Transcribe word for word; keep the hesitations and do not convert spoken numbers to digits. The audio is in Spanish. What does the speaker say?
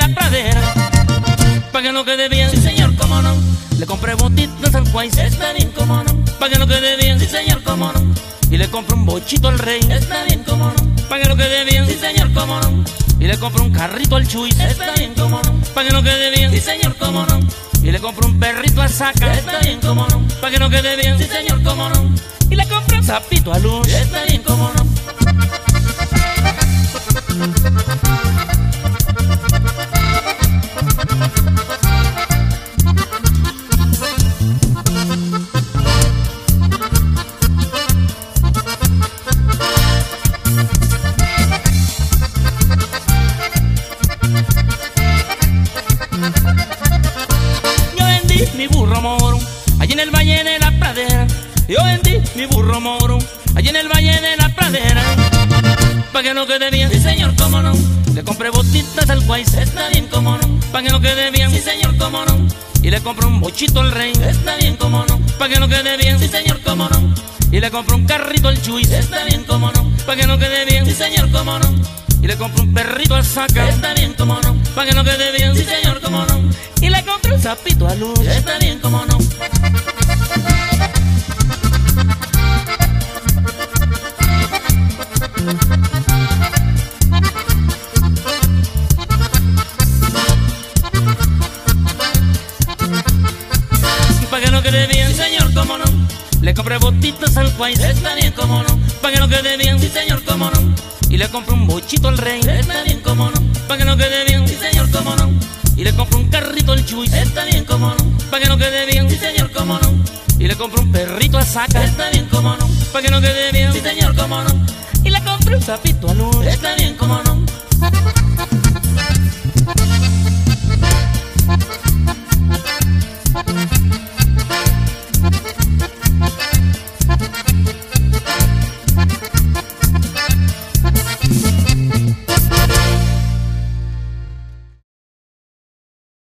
la pradera, pa' que no quede bien, sí señor, cómo no. le compré botitas al Juárez, Está bien, cómo no. pa' que no quede bien, Sí señor, cómo no. y le compré un bochito al Rey, Está bien, cómo no. pa' que no quede bien, Sí señor, cómo no. y le compré un carrito al Chuy, Está bien, cómo no. pa' que no quede bien, Sí señor, cómo no. y le compré un perrito a Saca, Está bien, cómo no. pa' que no quede bien, Sí señor, cómo no. y le compré un sapito a Luz, Está bien, cómo no. yo vendí mi burro moro, allí en el valle de la pradera, yo vendí mi burro moro, allí en el valle de la pradera, pa' que no quede bien, Sí señor, cómo no. le compré botitas al Juárez, Está bien, cómo no. pa' que no quede bien, Sí señor, cómo no. y le compré un bochito al Rey, Está bien, cómo no. pa' que no quede bien, Sí señor, cómo no. y le compré un carrito al Chuy, Está bien, cómo no. pa' que no quede bien, Sí señor, cómo no. y le compré un perrito al Saca, Está bien, cómo no. pa' que no quede bien, Sí señor, cómo no. y le compré un sapito a Luz, Está bien, cómo no. pa' que no quede bien, Sí señor, cómo no. le compré botitas al Juárez, Está bien, cómo no. pa' que no quede bien, Sí señor, cómo no. y le compré un bochito al Rey, Está bien, cómo no. pa' que no quede bien, Sí señor, cómo no. y le compré un carrito al Chuy, Está bien, cómo no. pa' que no quede bien, Sí señor, cómo no. y le compré un perrito a Saca, Está bien, cómo no. pa' que no quede bien, Sí señor, cómo no. y le compré un sapito a Luz, Está bien, cómo no.